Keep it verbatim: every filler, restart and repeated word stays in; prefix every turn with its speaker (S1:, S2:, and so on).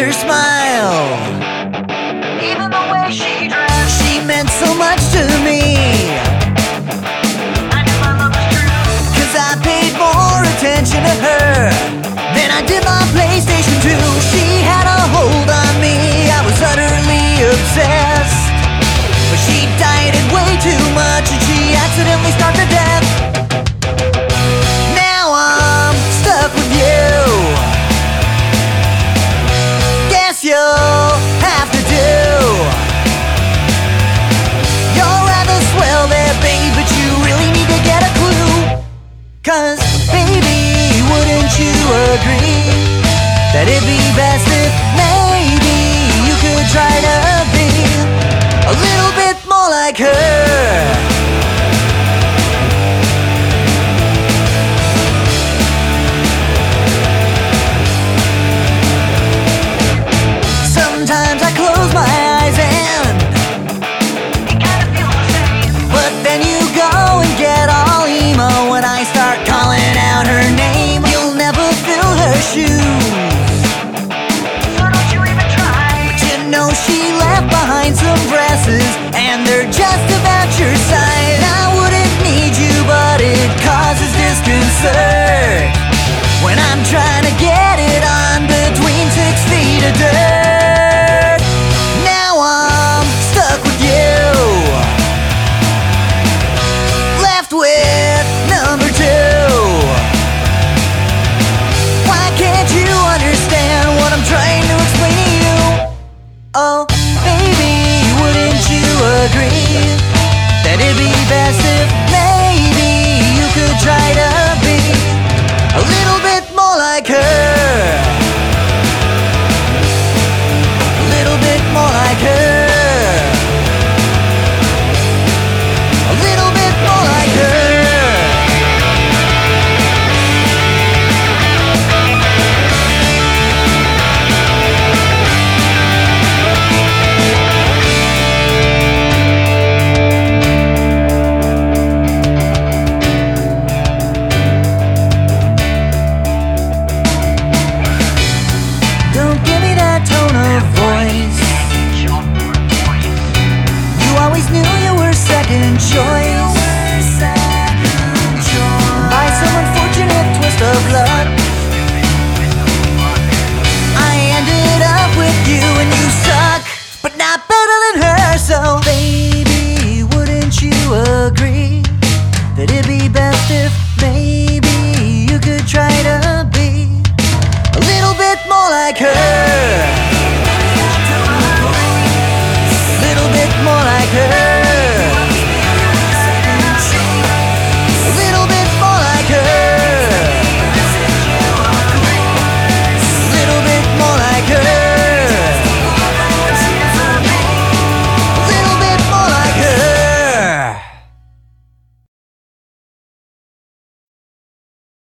S1: her smile,
S2: Even the way she dressed,
S1: she meant so much to me.
S2: I knew my love was true.
S1: Cause I paid more attention to her than I did my PlayStation two. She had a hold on me, I was utterly obsessed. But she dieted way too much and she accidentally starved to death. Now I'm stuck with you. Guess you'll have to do. You're rather swell there, babe, but you really need to get a clue. Cause, baby, wouldn't you agree that it'd be best if maybe you could try to be a little bit more like her? Sometimes I close my eyes and
S2: It kinda feels the same.
S1: but then you go and get all emo when I start calling out her name. You'll never fill her shoes,
S2: So don't you even try.
S1: but you know she left behind some dresses and they're just about your size. I wouldn't need you, but it causes disconcert when I'm trying to get it on between six feet of dirt. Now I'm stuck with you, left with number two. Why can't you understand what I'm trying to explain to you? Oh, baby, wouldn't you agree that it'd be best if maybe you could try to be a little bit more like her? A little bit more like her. A little bit more like her. Don't give me that tone of voice. You always knew you were second choice. By some unfortunate twist of luck, I ended up with you and you suck, but not better than her. So baby, wouldn't you agree that it'd be best if maybe you could try to be a little bit more like her?